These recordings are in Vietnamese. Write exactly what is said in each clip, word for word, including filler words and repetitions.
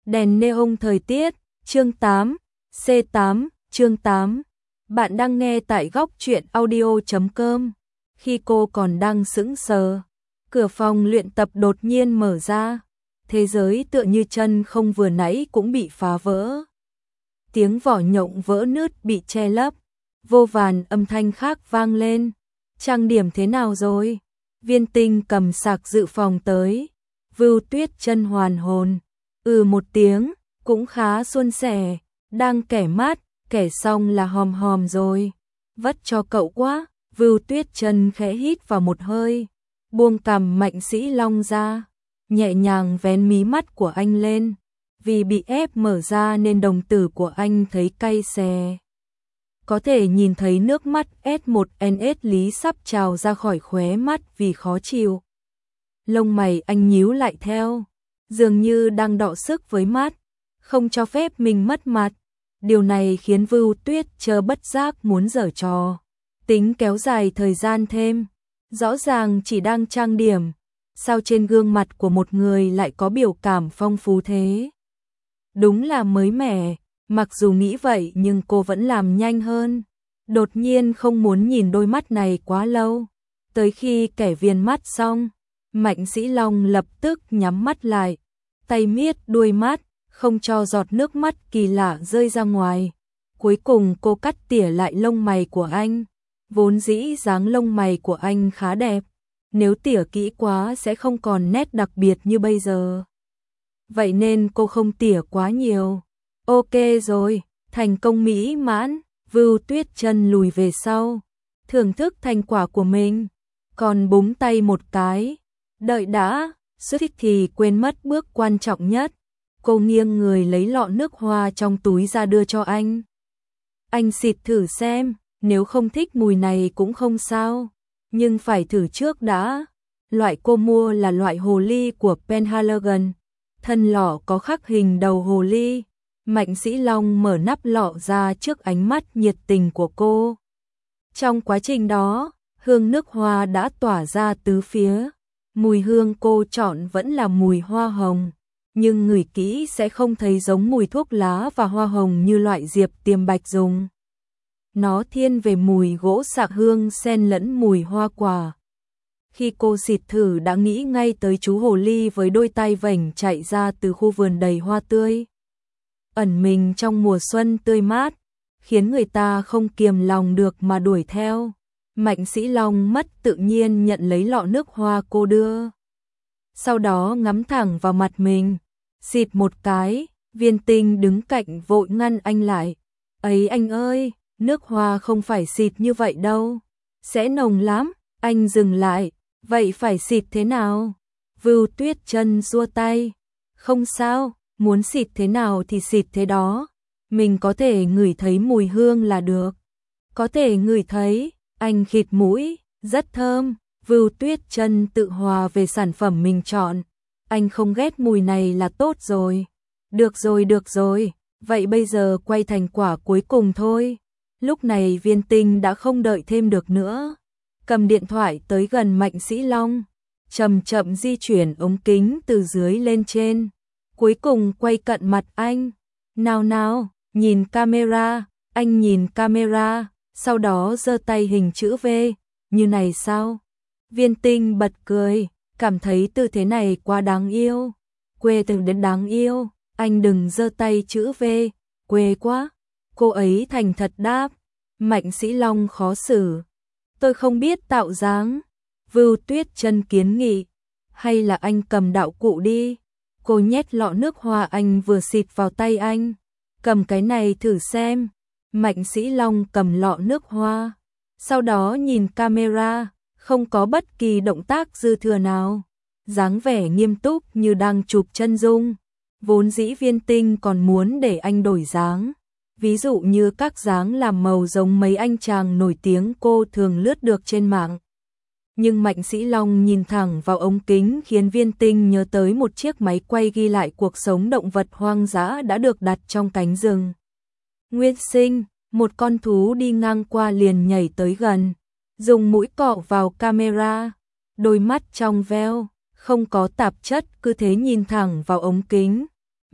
Đèn neon thời tiết, chương tám, C tám, chương tám. Bạn đang nghe tại góc truyện audio chấm com. Khi cô còn đang sững sờ, cửa phòng luyện tập đột nhiên mở ra. Thế giới tựa như chân không vừa nãy cũng bị phá vỡ. Tiếng vỏ nhộng vỡ nứt bị che lấp, vô vàn âm thanh khác vang lên. Trang điểm thế nào rồi? Viên Tinh cầm sạc dự phòng tới. Vưu Tuyết chân hoàn hồn. Ừ một tiếng, cũng khá suôn sẻ, đang kẻ mát, kẻ xong là hòm hòm rồi. Vất cho cậu quá. Vưu Tuyết chân khẽ hít vào một hơi, buông cằm Mạnh Sĩ Long ra, nhẹ nhàng vén mí mắt của anh lên. Vì bị ép mở ra nên đồng tử của anh thấy cay xè. Có thể nhìn thấy nước mắt S một N S Lý sắp trào ra khỏi khóe mắt vì khó chịu. Lông mày anh nhíu lại theo, dường như đang đọ sức với mắt, không cho phép mình mất mặt. Điều này khiến Vưu Tuyết chờ bất giác muốn giở trò, tính kéo dài thời gian thêm. Rõ ràng chỉ đang trang điểm, sao trên gương mặt của một người lại có biểu cảm phong phú thế? Đúng là mới mẻ. Mặc dù nghĩ vậy nhưng cô vẫn làm nhanh hơn. Đột nhiên không muốn nhìn đôi mắt này quá lâu. Tới khi kẻ viền mắt xong, Mạnh Sĩ Long lập tức nhắm mắt lại, tay miết đuôi mắt, không cho giọt nước mắt kỳ lạ rơi ra ngoài. Cuối cùng cô cắt tỉa lại lông mày của anh. Vốn dĩ dáng lông mày của anh khá đẹp, nếu tỉa kỹ quá sẽ không còn nét đặc biệt như bây giờ. Vậy nên cô không tỉa quá nhiều. Ok rồi, thành công mỹ mãn. Vưu Tuyết chân lùi về sau, thưởng thức thành quả của mình, còn búng tay một cái. Đợi đã, xuất thích thì quên mất bước quan trọng nhất. Cô nghiêng người lấy lọ nước hoa trong túi ra đưa cho anh. Anh xịt thử xem, nếu không thích mùi này cũng không sao, nhưng phải thử trước đã. Loại cô mua là loại hồ ly của Penhaligon, thân lọ có khắc hình đầu hồ ly. Mạnh Sĩ Long mở nắp lọ ra trước ánh mắt nhiệt tình của cô. Trong quá trình đó, hương nước hoa đã tỏa ra tứ phía. Mùi hương cô chọn vẫn là mùi hoa hồng, nhưng ngửi kỹ sẽ không thấy giống mùi thuốc lá và hoa hồng như loại diệp tiềm bạch dùng. Nó thiên về mùi gỗ sạc hương xen lẫn mùi hoa quả. Khi cô xịt thử đã nghĩ ngay tới chú hồ ly với đôi tay vểnh chạy ra từ khu vườn đầy hoa tươi. Ẩn mình trong mùa xuân tươi mát, khiến người ta không kiềm lòng được mà đuổi theo. Mạnh Sĩ Long mất tự nhiên nhận lấy lọ nước hoa cô đưa. Sau đó ngắm thẳng vào mặt mình, xịt một cái. Viên Tinh đứng cạnh vội ngăn anh lại. Ấy anh ơi, nước hoa không phải xịt như vậy đâu, sẽ nồng lắm. Anh dừng lại, vậy phải xịt thế nào? Vưu Tuyết chân xua tay. Không sao, muốn xịt thế nào thì xịt thế đó. Mình có thể ngửi thấy mùi hương là được. Có thể ngửi thấy. Anh khịt mũi, rất thơm. Vưu Tuyết chân tự hòa về sản phẩm mình chọn. Anh không ghét mùi này là tốt rồi. Được rồi, được rồi. Vậy bây giờ quay thành quả cuối cùng thôi. Lúc này Viên Tinh đã không đợi thêm được nữa. Cầm điện thoại tới gần Mạnh Sĩ Long, chậm chậm di chuyển ống kính từ dưới lên trên. Cuối cùng quay cận mặt anh. Nào nào, nhìn camera. Anh nhìn camera, sau đó giơ tay hình chữ V. Như này sao? Viên Tinh bật cười, cảm thấy tư thế này quá đáng yêu. Quê từng đến đáng yêu. Anh đừng giơ tay chữ V, quê quá. Cô ấy thành thật đáp. Mạnh Sĩ Long khó xử. Tôi không biết tạo dáng. Vưu Tuyết chân kiến nghị. Hay là anh cầm đạo cụ đi. Cô nhét lọ nước hoa anh vừa xịt vào tay anh. Cầm cái này thử xem. Mạnh Sĩ Long cầm lọ nước hoa, sau đó nhìn camera, không có bất kỳ động tác dư thừa nào. Dáng vẻ nghiêm túc như đang chụp chân dung. Vốn dĩ Viên Tinh còn muốn để anh đổi dáng. Ví dụ như các dáng làm màu giống mấy anh chàng nổi tiếng cô thường lướt được trên mạng. Nhưng Mạnh Sĩ Long nhìn thẳng vào ống kính khiến Viên Tinh nhớ tới một chiếc máy quay ghi lại cuộc sống động vật hoang dã đã được đặt trong cánh rừng. Nguyên sinh, một con thú đi ngang qua liền nhảy tới gần, dùng mũi cọ vào camera, đôi mắt trong veo, không có tạp chất cứ thế nhìn thẳng vào ống kính.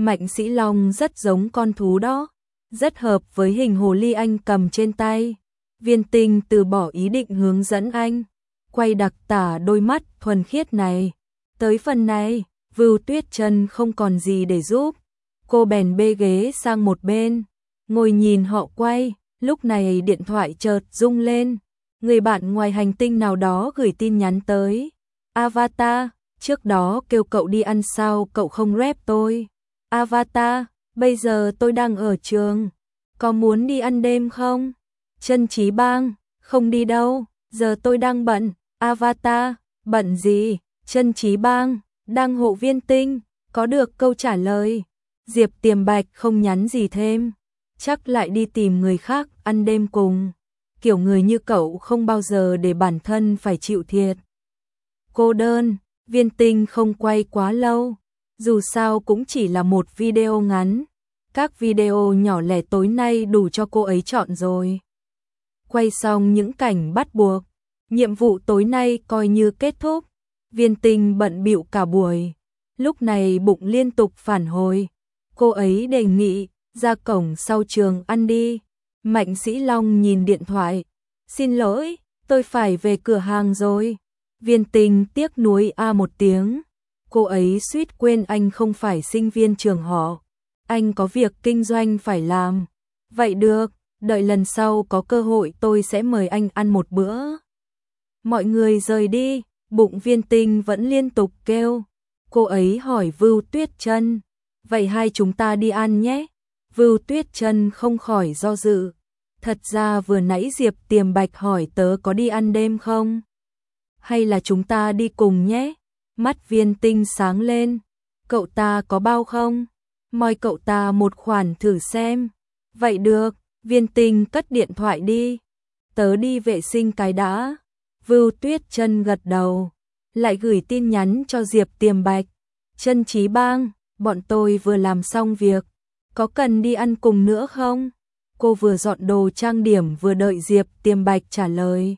Mạnh Sĩ Long rất giống con thú đó, rất hợp với hình hồ ly anh cầm trên tay. Viên Tinh từ bỏ ý định hướng dẫn anh, quay đặc tả đôi mắt thuần khiết này. Tới phần này, Vưu Tuyết Chân không còn gì để giúp. Cô bèn bê ghế sang một bên, ngồi nhìn họ quay. Lúc này điện thoại chợt rung lên. Người bạn ngoài hành tinh nào đó gửi tin nhắn tới. Avatar, trước đó kêu cậu đi ăn sao cậu không rep tôi. Avatar, bây giờ tôi đang ở trường. Có muốn đi ăn đêm không? Chân Chí Bang, không đi đâu, giờ tôi đang bận. Avatar, bận gì? Chân Chí Bang, đang hộ Viên Tinh. Có được câu trả lời. Diệp Tiềm Bạch không nhắn gì thêm. Chắc lại đi tìm người khác ăn đêm cùng. Kiểu người như cậu không bao giờ để bản thân phải chịu thiệt. Cô đơn, Viên Tinh không quay quá lâu. Dù sao cũng chỉ là một video ngắn. Các video nhỏ lẻ tối nay đủ cho cô ấy chọn rồi. Quay xong những cảnh bắt buộc, nhiệm vụ tối nay coi như kết thúc. Viên Tinh bận bịu cả buổi. Lúc này bụng liên tục phản hồi. Cô ấy đề nghị ra cổng sau trường ăn đi. Mạnh Sĩ Long nhìn điện thoại. Xin lỗi, tôi phải về cửa hàng rồi. Viên Tinh tiếc nuối a một tiếng. Cô ấy suýt quên anh không phải sinh viên trường họ. Anh có việc kinh doanh phải làm. Vậy được, đợi lần sau có cơ hội tôi sẽ mời anh ăn một bữa. Mọi người rời đi, bụng Viên Tinh vẫn liên tục kêu. Cô ấy hỏi Vưu Tuyết Chân, vậy hai chúng ta đi ăn nhé. Vưu Tuyết Chân không khỏi do dự. Thật ra vừa nãy Diệp Tiềm Bạch hỏi tớ có đi ăn đêm không? Hay là chúng ta đi cùng nhé? Mắt Viên Tinh sáng lên. Cậu ta có bao không? Moi cậu ta một khoản thử xem. Vậy được, Viên Tinh cất điện thoại đi. Tớ đi vệ sinh cái đã. Vưu Tuyết Chân gật đầu. Lại gửi tin nhắn cho Diệp Tiềm Bạch. Chân Chí Bang, bọn tôi vừa làm xong việc. Có cần đi ăn cùng nữa không? Cô vừa dọn đồ trang điểm vừa đợi Diệp Tiềm Bạch trả lời.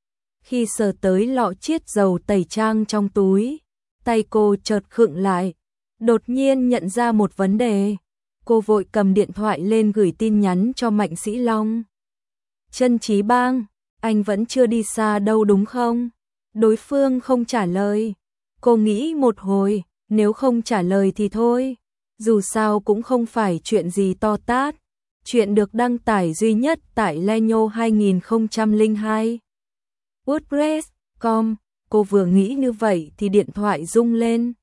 Khi sờ tới lọ chiết dầu tẩy trang trong túi, tay cô chợt khựng lại. Đột nhiên nhận ra một vấn đề. Cô vội cầm điện thoại lên gửi tin nhắn cho Mạnh Sĩ Long. Chân Chí Bang, anh vẫn chưa đi xa đâu đúng không? Đối phương không trả lời. Cô nghĩ một hồi, nếu không trả lời thì thôi. Dù sao cũng không phải chuyện gì to tát. Chuyện được đăng tải duy nhất tại Lenyo hai không không hai. WordPress chấm com. Cô vừa nghĩ như vậy thì điện thoại rung lên.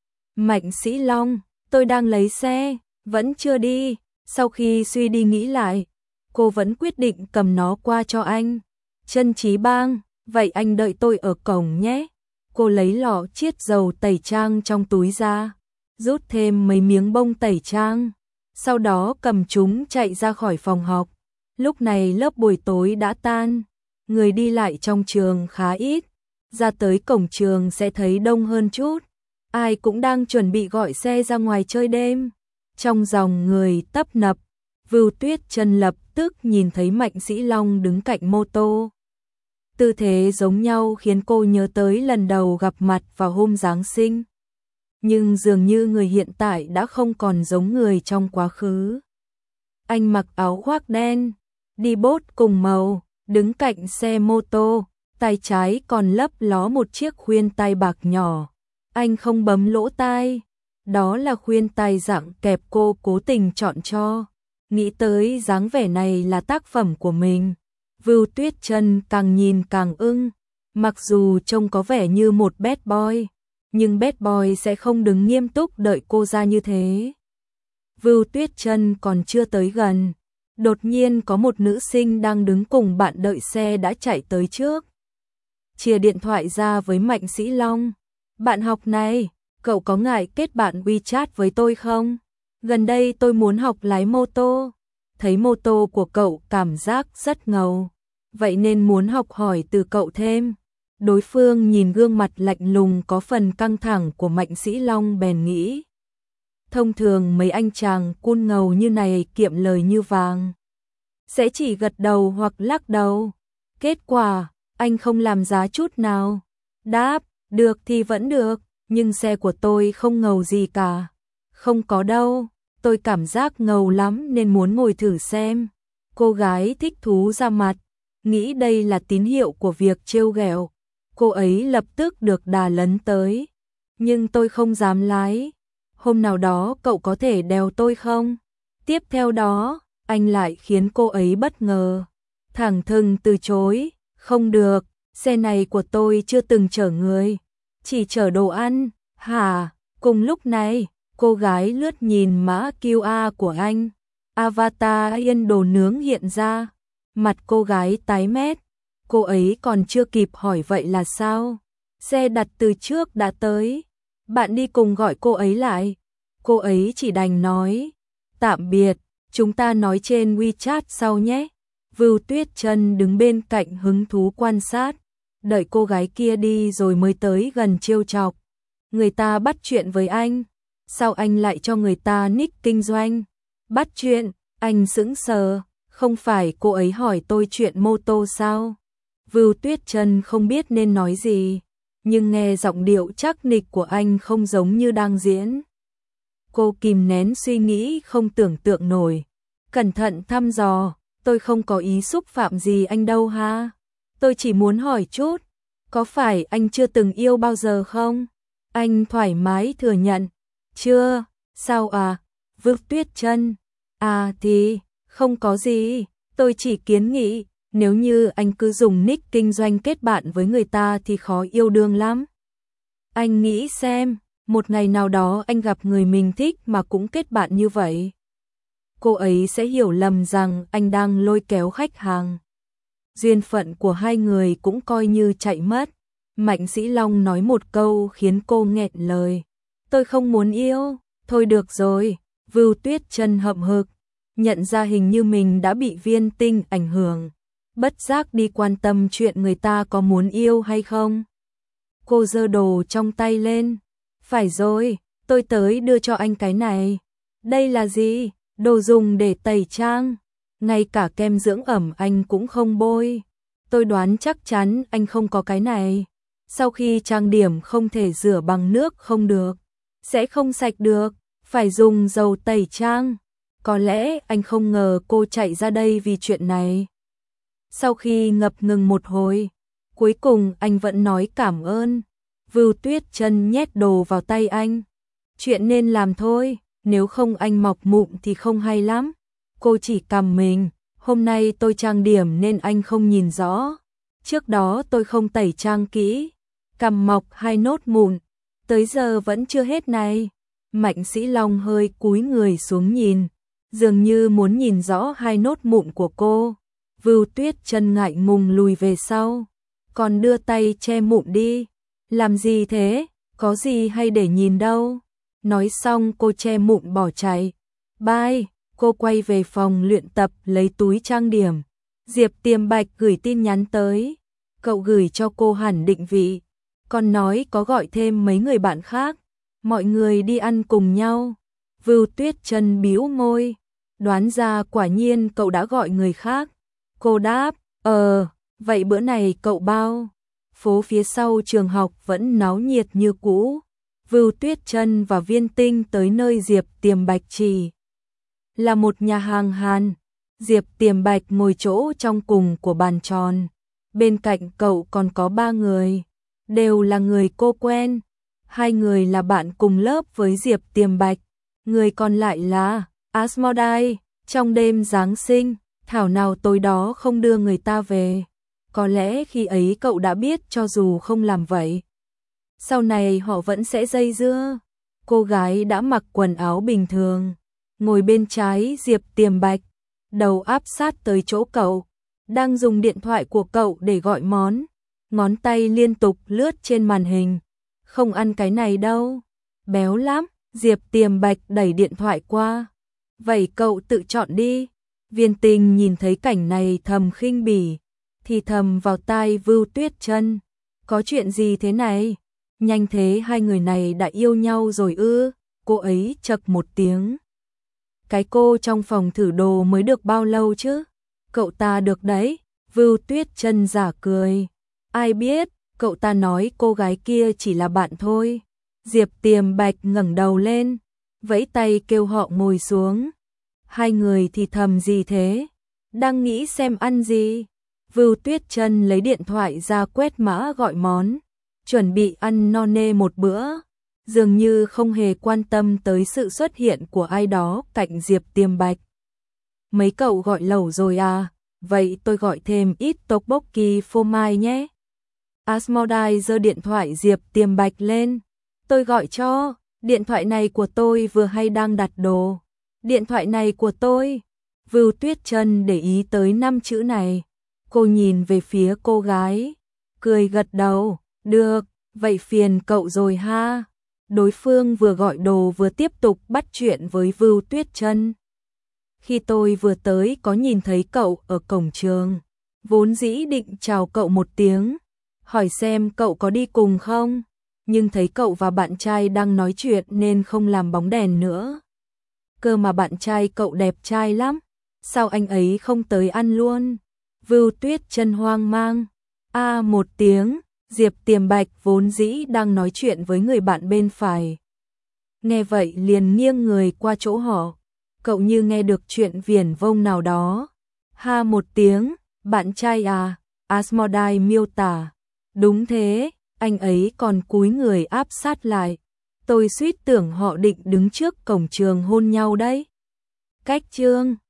Mạnh Sĩ Long, tôi đang lấy xe, vẫn chưa đi. Sau khi suy đi nghĩ lại, cô vẫn quyết định cầm nó qua cho anh. Chân Chí Bang, vậy anh đợi tôi ở cổng nhé. Cô lấy lọ chiết dầu tẩy trang trong túi ra, rút thêm mấy miếng bông tẩy trang, sau đó cầm chúng chạy ra khỏi phòng học. Lúc này lớp buổi tối đã tan, người đi lại trong trường khá ít, ra tới cổng trường sẽ thấy đông hơn chút. Ai cũng đang chuẩn bị gọi xe ra ngoài chơi đêm. Trong dòng người tấp nập, Vưu Tuyết Chân lập tức nhìn thấy Mạnh Sĩ Long đứng cạnh mô tô. Tư thế giống nhau khiến cô nhớ tới lần đầu gặp mặt vào hôm Giáng sinh. Nhưng dường như người hiện tại đã không còn giống người trong quá khứ. Anh mặc áo khoác đen, đi bốt cùng màu, đứng cạnh xe mô tô, tay trái còn lấp ló một chiếc khuyên tai bạc nhỏ. Anh không bấm lỗ tai, đó là khuyên tai dạng kẹp cô cố tình chọn cho. Nghĩ tới dáng vẻ này là tác phẩm của mình, Vưu Tuyết Chân càng nhìn càng ưng. Mặc dù trông có vẻ như một bad boy, nhưng bad boy sẽ không đứng nghiêm túc đợi cô ra như thế. Vưu Tuyết Chân còn chưa tới gần, đột nhiên có một nữ sinh đang đứng cùng bạn đợi xe đã chạy tới trước. Chìa điện thoại ra với Mạnh Sĩ Long. Bạn học này, cậu có ngại kết bạn WeChat với tôi không? Gần đây tôi muốn học lái mô tô. Thấy mô tô của cậu cảm giác rất ngầu, vậy nên muốn học hỏi từ cậu thêm. Đối phương nhìn gương mặt lạnh lùng có phần căng thẳng của Mạnh Sĩ Long bèn nghĩ. Thông thường mấy anh chàng cool ngầu như này kiệm lời như vàng, sẽ chỉ gật đầu hoặc lắc đầu. Kết quả, anh không làm giá chút nào. Đáp, được thì vẫn được, nhưng xe của tôi không ngầu gì cả. Không có đâu, tôi cảm giác ngầu lắm nên muốn ngồi thử xem. Cô gái thích thú ra mặt, nghĩ đây là tín hiệu của việc trêu ghẹo. Cô ấy lập tức được đà lấn tới. Nhưng tôi không dám lái. Hôm nào đó cậu có thể đèo tôi không? Tiếp theo đó, anh lại khiến cô ấy bất ngờ. Thẳng thừng từ chối, không được, xe này của tôi chưa từng chở người, chỉ chở đồ ăn. Hả? Cùng lúc này, cô gái lướt nhìn mã quy rờ của anh. Avatar yên đồ nướng hiện ra. Mặt cô gái tái mét. Cô ấy còn chưa kịp hỏi vậy là sao? Xe đặt từ trước đã tới. Bạn đi cùng gọi cô ấy lại. Cô ấy chỉ đành nói. Tạm biệt, chúng ta nói trên WeChat sau nhé. Vưu Tuyết Chân đứng bên cạnh hứng thú quan sát. Đợi cô gái kia đi rồi mới tới gần trêu chọc. Người ta bắt chuyện với anh. Sao anh lại cho người ta nick kinh doanh? Bắt chuyện, anh sững sờ. Không phải cô ấy hỏi tôi chuyện mô tô sao? Vưu Tuyết Chân không biết nên nói gì, nhưng nghe giọng điệu chắc nịch của anh không giống như đang diễn. Cô kìm nén suy nghĩ không tưởng tượng nổi. Cẩn thận thăm dò, tôi không có ý xúc phạm gì anh đâu ha. Tôi chỉ muốn hỏi chút, có phải anh chưa từng yêu bao giờ không? Anh thoải mái thừa nhận. Chưa, sao à? Vưu Tuyết Chân. À thì, không có gì, tôi chỉ kiến nghị, nếu như anh cứ dùng nick kinh doanh kết bạn với người ta thì khó yêu đương lắm. Anh nghĩ xem, một ngày nào đó anh gặp người mình thích mà cũng kết bạn như vậy. Cô ấy sẽ hiểu lầm rằng anh đang lôi kéo khách hàng. Duyên phận của hai người cũng coi như chạy mất. Mạnh Sĩ Long nói một câu khiến cô nghẹn lời. Tôi không muốn yêu, thôi được rồi. Vưu Tuyết Chân hậm hực, nhận ra hình như mình đã bị Viên Tinh ảnh hưởng. Bất giác đi quan tâm chuyện người ta có muốn yêu hay không. Cô giơ đồ trong tay lên. Phải rồi, tôi tới đưa cho anh cái này. Đây là gì? Đồ dùng để tẩy trang. Ngay cả kem dưỡng ẩm anh cũng không bôi. Tôi đoán chắc chắn anh không có cái này. Sau khi trang điểm không thể rửa bằng nước không được. Sẽ không sạch được, phải dùng dầu tẩy trang. Có lẽ anh không ngờ cô chạy ra đây vì chuyện này. Sau khi ngập ngừng một hồi, cuối cùng anh vẫn nói cảm ơn. Vưu Tuyết Chân nhét đồ vào tay anh. Chuyện nên làm thôi, nếu không anh mọc mụn thì không hay lắm. Cô chỉ cằm mình, hôm nay tôi trang điểm nên anh không nhìn rõ. Trước đó tôi không tẩy trang kỹ, cằm mọc hai nốt mụn, tới giờ vẫn chưa hết này. Mạnh Sĩ Long hơi cúi người xuống nhìn, dường như muốn nhìn rõ hai nốt mụn của cô. Vưu Tuyết Chân ngại ngùng lùi về sau, còn đưa tay che mụn đi. Làm gì thế, có gì hay để nhìn đâu. Nói xong cô che mụn bỏ chạy. Bye, cô quay về phòng luyện tập lấy túi trang điểm. Diệp Tiềm Bạch gửi tin nhắn tới. Cậu gửi cho cô hẳn định vị, còn nói có gọi thêm mấy người bạn khác. Mọi người đi ăn cùng nhau. Vưu Tuyết Chân bĩu môi, đoán ra quả nhiên cậu đã gọi người khác. Cô đáp, ờ, vậy bữa này cậu bao? Phố phía sau trường học vẫn náo nhiệt như cũ. Vưu Tuyết Chân và Viên Tinh tới nơi Diệp Tiềm Bạch chỉ là một nhà hàng Hàn. Diệp Tiềm Bạch ngồi chỗ trong cùng của bàn tròn. Bên cạnh cậu còn có ba người, đều là người cô quen. Hai người là bạn cùng lớp với Diệp Tiềm Bạch, người còn lại là Asmodai. Trong đêm Giáng sinh, thảo nào tối đó không đưa người ta về. Có lẽ khi ấy cậu đã biết cho dù không làm vậy, sau này họ vẫn sẽ dây dưa. Cô gái đã mặc quần áo bình thường, ngồi bên trái Diệp Tiềm Bạch, đầu áp sát tới chỗ cậu, đang dùng điện thoại của cậu để gọi món. Ngón tay liên tục lướt trên màn hình. Không ăn cái này đâu, béo lắm. Diệp Tiềm Bạch đẩy điện thoại qua. Vậy cậu tự chọn đi. Viên Tinh nhìn thấy cảnh này thầm khinh bỉ, thì thầm vào tai Vưu Tuyết Chân. Có chuyện gì thế này? Nhanh thế hai người này đã yêu nhau rồi ư? Cô ấy chậc một tiếng. Cái cô trong phòng thử đồ mới được bao lâu chứ? Cậu ta được đấy. Vưu Tuyết Chân giả cười. Ai biết, cậu ta nói cô gái kia chỉ là bạn thôi. Diệp Tiềm Bạch ngẩng đầu lên. vẫy tay kêu họ ngồi xuống. Hai người thì thầm gì thế? Đang nghĩ xem ăn gì? Vưu Tuyết Chân lấy điện thoại ra quét mã gọi món, chuẩn bị ăn no nê một bữa, dường như không hề quan tâm tới sự xuất hiện của ai đó cạnh Diệp Tiềm Bạch. Mấy cậu gọi lẩu rồi à? Vậy tôi gọi thêm ít tteokbokki phô mai nhé. Asmodai giơ điện thoại Diệp Tiềm Bạch lên. Tôi gọi cho, điện thoại này của tôi vừa hay đang đặt đồ. Điện thoại này của tôi. Vưu Tuyết Chân để ý tới năm chữ này. Cô nhìn về phía cô gái, cười gật đầu, được, vậy phiền cậu rồi ha. Đối phương vừa gọi đồ vừa tiếp tục bắt chuyện với Vưu Tuyết Chân. Khi tôi vừa tới có nhìn thấy cậu ở cổng trường, vốn dĩ định chào cậu một tiếng, hỏi xem cậu có đi cùng không, nhưng thấy cậu và bạn trai đang nói chuyện nên không làm bóng đèn nữa. Cơ mà bạn trai cậu đẹp trai lắm, sao anh ấy không tới ăn luôn? Vưu Tuyết Chân hoang mang. A à, một tiếng, Diệp Tiềm Bạch vốn dĩ đang nói chuyện với người bạn bên phải. Nghe vậy liền nghiêng người qua chỗ họ, cậu như nghe được chuyện viển vông nào đó. Ha một tiếng, bạn trai à? Asmodai miêu tả. Đúng thế, anh ấy còn cúi người áp sát lại. Tôi suýt tưởng họ định đứng trước cổng trường hôn nhau đấy. Cách chương